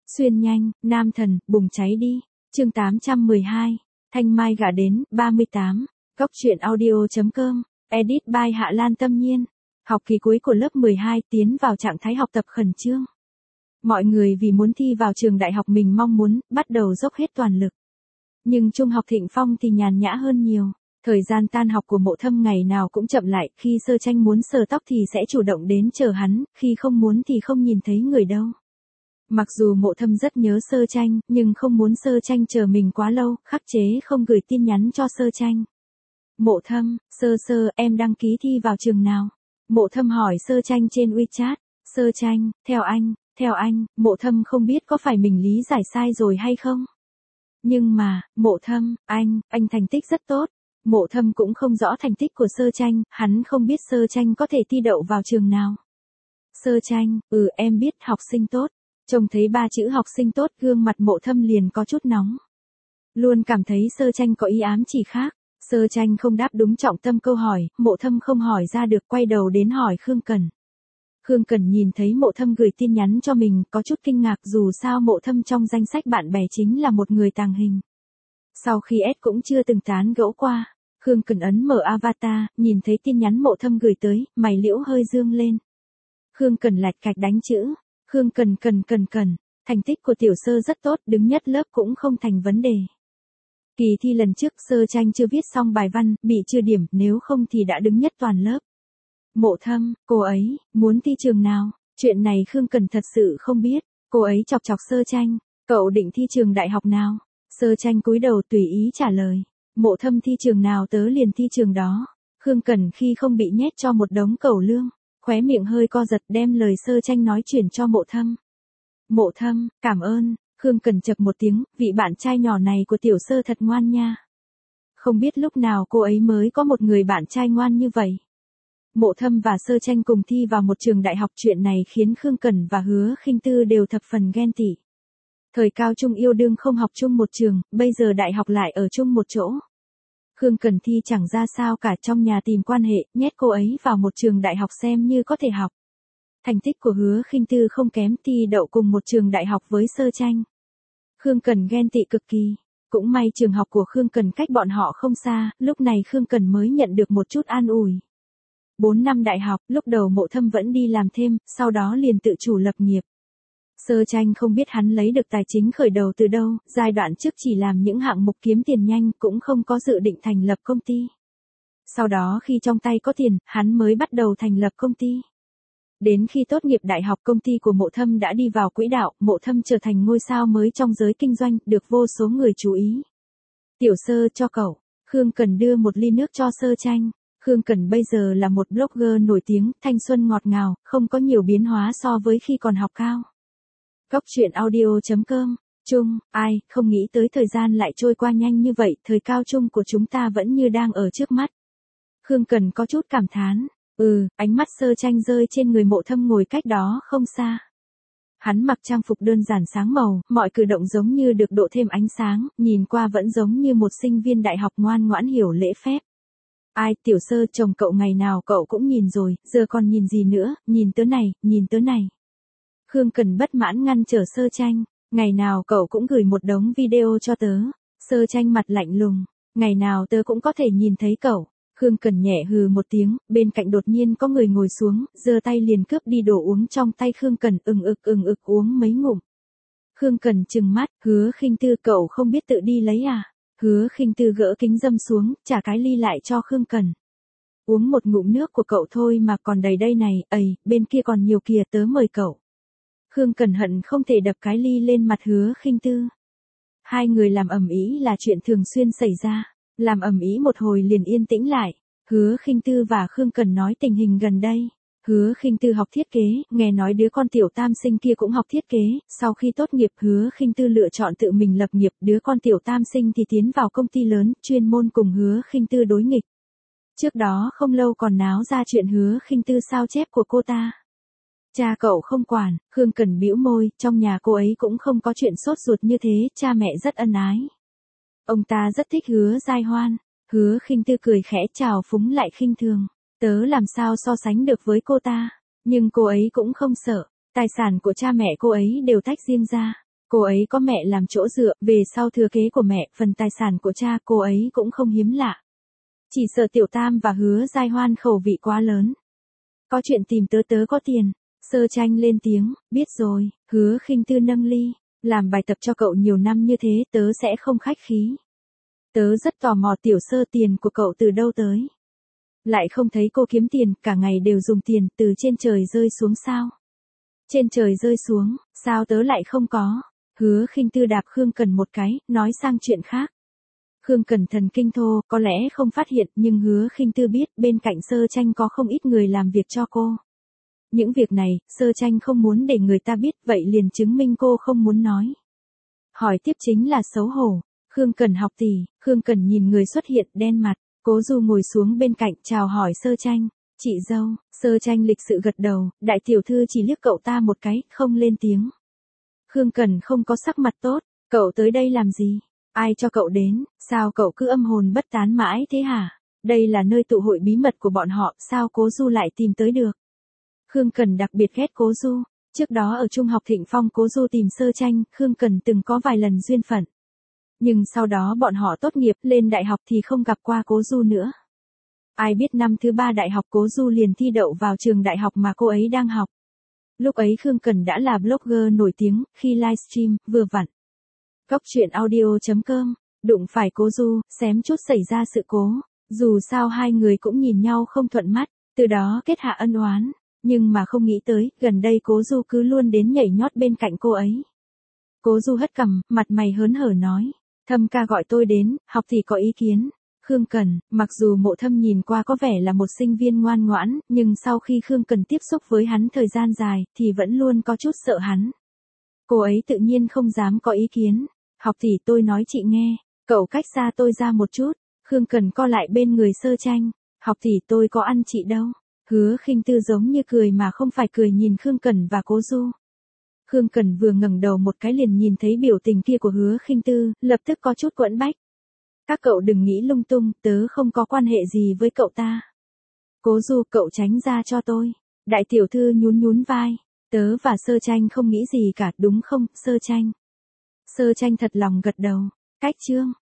Xuyên nhanh, nam thần, bùng cháy đi. Chương 812. Thanh Mai gả đến, 38. Góc truyện audio.com. Edit by Hạ Lan Tâm Nhiên. Học kỳ cuối của lớp 12 tiến vào trạng thái học tập khẩn trương. Mọi người vì muốn thi vào trường đại học mình mong muốn, bắt đầu dốc hết toàn lực. Nhưng Trung học Thịnh Phong thì nhàn nhã hơn nhiều. Thời gian tan học của Mộ Thâm ngày nào cũng chậm lại, khi Sơ Tranh muốn sờ tóc thì sẽ chủ động đến chờ hắn, khi không muốn thì không nhìn thấy người đâu. Mặc dù Mộ Thâm rất nhớ Sơ Tranh, nhưng không muốn Sơ Tranh chờ mình quá lâu, khắc chế không gửi tin nhắn cho Sơ Tranh. Mộ Thâm, Sơ, em đăng ký thi vào trường nào? Mộ Thâm hỏi Sơ Tranh trên WeChat. Sơ Tranh, theo anh, Mộ Thâm không biết có phải mình lý giải sai rồi hay không? Nhưng mà, Mộ Thâm, anh thành tích rất tốt. Mộ Thâm cũng không rõ thành tích của Sơ Tranh, hắn không biết Sơ Tranh có thể thi đậu vào trường nào. Sơ Tranh, em biết, học sinh tốt. Trông thấy ba chữ học sinh tốt, gương mặt Mộ Thâm liền có chút nóng. Luôn cảm thấy Sơ Tranh có ý ám chỉ khác. Sơ Tranh không đáp đúng trọng tâm câu hỏi, Mộ Thâm không hỏi ra được, quay đầu đến hỏi Khương Cẩn. Khương Cẩn nhìn thấy Mộ Thâm gửi tin nhắn cho mình, có chút kinh ngạc, dù sao Mộ Thâm trong danh sách bạn bè chính là một người tàng hình. Sau khi S cũng chưa từng tán gẫu qua, Khương Cẩn ấn mở avatar, nhìn thấy tin nhắn Mộ Thâm gửi tới, mày liễu hơi dương lên. Khương Cẩn lạch cạch đánh chữ. Khương Cẩn, thành tích của tiểu Sơ rất tốt, đứng nhất lớp cũng không thành vấn đề. Kỳ thi lần trước Sơ Tranh chưa viết xong bài văn, bị trừ điểm, nếu không thì đã đứng nhất toàn lớp. Mộ Thâm, cô ấy, muốn thi trường nào? Chuyện này Khương Cẩn thật sự không biết. Cô ấy chọc Sơ Tranh, cậu định thi trường đại học nào? Sơ Tranh cúi đầu tùy ý trả lời. Mộ Thâm thi trường nào tớ liền thi trường đó. Khương Cẩn khi không bị nhét cho một đống cẩu lương, khóe miệng hơi co giật, đem lời Sơ Tranh nói chuyển cho Mộ Thâm. Mộ Thâm, cảm ơn. Khương Cẩn chậc một tiếng, vị bạn trai nhỏ này của tiểu Sơ thật ngoan nha. Không biết lúc nào cô ấy mới có một người bạn trai ngoan như vậy. Mộ Thâm và Sơ Tranh cùng thi vào một trường đại học, chuyện này khiến Khương Cẩn và Hứa Khinh Tư đều thập phần ghen tị. Thời cao trung yêu đương không học chung một trường, bây giờ đại học lại ở chung một chỗ. Khương Cẩn thi chẳng ra sao cả, trong nhà tìm quan hệ, nhét cô ấy vào một trường đại học xem như có thể học. Thành tích của Hứa Khinh Tư không kém, thi đậu cùng một trường đại học với Sơ Tranh. Khương Cẩn ghen tị cực kỳ. Cũng may trường học của Khương Cẩn cách bọn họ không xa, lúc này Khương Cẩn mới nhận được một chút an ủi. 4 năm đại học, lúc đầu Mộ Thâm vẫn đi làm thêm, sau đó liền tự chủ lập nghiệp. Sơ Tranh không biết hắn lấy được tài chính khởi đầu từ đâu, giai đoạn trước chỉ làm những hạng mục kiếm tiền nhanh, cũng không có dự định thành lập công ty. Sau đó khi trong tay có tiền, hắn mới bắt đầu thành lập công ty. Đến khi tốt nghiệp đại học, công ty của Mộ Thâm đã đi vào quỹ đạo, Mộ Thâm trở thành ngôi sao mới trong giới kinh doanh, được vô số người chú ý. Tiểu Sơ, cho cậu. Khương Cẩn đưa một ly nước cho Sơ Tranh. Khương Cẩn bây giờ là một blogger nổi tiếng, thanh xuân ngọt ngào, không có nhiều biến hóa so với khi còn học cao. Góc truyện audio.com. Ai, không nghĩ tới thời gian lại trôi qua nhanh như vậy, thời cao trung của chúng ta vẫn như đang ở trước mắt. Khương Cẩn có chút cảm thán. Ánh mắt Sơ Tranh rơi trên người Mộ Thâm ngồi cách đó không xa. Hắn mặc trang phục đơn giản sáng màu, mọi cử động giống như được độ thêm ánh sáng, nhìn qua vẫn giống như một sinh viên đại học ngoan ngoãn hiểu lễ phép. Ai, tiểu Sơ, chồng cậu ngày nào cậu cũng nhìn rồi, giờ còn nhìn gì nữa, nhìn tớ này. Khương Cẩn bất mãn ngăn trở Sơ Tranh, ngày nào cậu cũng gửi một đống video cho tớ. Sơ Tranh mặt lạnh lùng, ngày nào tớ cũng có thể nhìn thấy cậu. Khương Cẩn nhẹ hừ một tiếng, bên cạnh đột nhiên có người ngồi xuống, giơ tay liền cướp đi đồ uống trong tay Khương Cẩn, ừng ực uống mấy ngụm. Khương Cẩn trừng mắt, Hứa Khinh Tư, cậu không biết tự đi lấy à? Hứa Khinh Tư gỡ kính dâm xuống, trả cái ly lại cho Khương Cẩn. Uống một ngụm nước của cậu thôi mà còn đầy đây này, bên kia còn nhiều kìa, tớ mời cậu. Khương Cẩn hận không thể đập cái ly lên mặt Hứa Khinh Tư. Hai người làm ầm ĩ là chuyện thường xuyên xảy ra, làm ầm ĩ một hồi liền yên tĩnh lại. Hứa Khinh Tư và Khương Cẩn nói tình hình gần đây. Hứa Khinh Tư học thiết kế, nghe nói đứa con tiểu tam sinh kia cũng học thiết kế, sau khi tốt nghiệp Hứa Khinh Tư lựa chọn tự mình lập nghiệp, đứa con tiểu tam sinh thì tiến vào công ty lớn, chuyên môn cùng Hứa Khinh Tư đối nghịch. Trước đó không lâu còn náo ra chuyện Hứa Khinh Tư sao chép của cô ta. Cha cậu không quản, Khương Cẩn bĩu môi, trong nhà cô ấy cũng không có chuyện sốt ruột như thế, cha mẹ rất ân ái. Ông ta rất thích Hứa Giai Hoan. Hứa Khinh Tư cười khẽ chào phúng lại khinh thường. Tớ làm sao so sánh được với cô ta, nhưng cô ấy cũng không sợ, tài sản của cha mẹ cô ấy đều tách riêng ra. Cô ấy có mẹ làm chỗ dựa, về sau thừa kế của mẹ, phần tài sản của cha cô ấy cũng không hiếm lạ. Chỉ sợ Tiểu Tam và Hứa Giai Hoan khẩu vị quá lớn. Có chuyện tìm tớ có tiền. Sơ Tranh lên tiếng, biết rồi. Hứa Khinh Tư nâng ly, làm bài tập cho cậu nhiều năm như thế tớ sẽ không khách khí. Tớ rất tò mò Tiểu Sơ tiền của cậu từ đâu tới. Lại không thấy cô kiếm tiền, cả ngày đều dùng tiền, từ trên trời rơi xuống sao? Trên trời rơi xuống, sao tớ lại không có? Hứa Khinh Tư đạp Khương Cần một cái, nói sang chuyện khác. Khương Cần thần kinh thô, có lẽ không phát hiện, nhưng Hứa Khinh Tư biết, bên cạnh Sơ Tranh có không ít người làm việc cho cô. Những việc này, Sơ Tranh không muốn để người ta biết, vậy liền chứng minh cô không muốn nói. Hỏi tiếp chính là xấu hổ. Khương Cần học tỷ. Khương Cần nhìn người xuất hiện, đen mặt. Cố Du ngồi xuống bên cạnh, chào hỏi Sơ Tranh. Chị dâu. Sơ Tranh lịch sự gật đầu, đại tiểu thư chỉ liếc cậu ta một cái, không lên tiếng. Khương Cần không có sắc mặt tốt. Cậu tới đây làm gì? Ai cho cậu đến? Sao cậu cứ âm hồn bất tán mãi thế hả? Đây là nơi tụ hội bí mật của bọn họ, sao Cố Du lại tìm tới được? Khương Cần đặc biệt ghét Cố Du. Trước đó ở Trung học Thịnh Phong Cố Du tìm Sơ Tranh, Khương Cần từng có vài lần duyên phận. Nhưng sau đó bọn họ tốt nghiệp, lên đại học thì không gặp qua Cố Du nữa. Ai biết năm thứ 3 đại học Cố Du liền thi đậu vào trường đại học mà cô ấy đang học. Lúc ấy Khương Cần đã là blogger nổi tiếng, khi livestream, vừa vặn. Góc truyện audio.com, đụng phải Cố Du, xém chút xảy ra sự cố. Dù sao hai người cũng nhìn nhau không thuận mắt, từ đó kết hạ ân oán. Nhưng mà không nghĩ tới, gần đây Cố Du cứ luôn đến nhảy nhót bên cạnh cô ấy. Cố Du hất cằm, mặt mày hớn hở nói. Thâm ca gọi tôi đến, học thì có ý kiến. Khương Cần, mặc dù Mộ Thâm nhìn qua có vẻ là một sinh viên ngoan ngoãn, nhưng sau khi Khương Cần tiếp xúc với hắn thời gian dài, thì vẫn luôn có chút sợ hắn. Cô ấy tự nhiên không dám có ý kiến. Học tỷ tôi nói chị nghe, cậu cách xa tôi ra một chút. Khương Cần co lại bên người Sơ Tranh. Học tỷ tôi có ăn chị đâu. Hứa Khinh Tư giống như cười mà không phải cười nhìn Khương Cần và Cố Du. Khương Cần vừa ngẩng đầu một cái liền nhìn thấy biểu tình kia của Hứa Khinh Tư, lập tức có chút quẫn bách. Các cậu đừng nghĩ lung tung, tớ không có quan hệ gì với cậu ta. Cố Du, cậu tránh ra cho tôi. Đại tiểu thư nhún nhún vai. Tớ và Sơ Tranh không nghĩ gì cả, đúng không, Sơ Tranh? Sơ Tranh thật lòng gật đầu. Cách chương.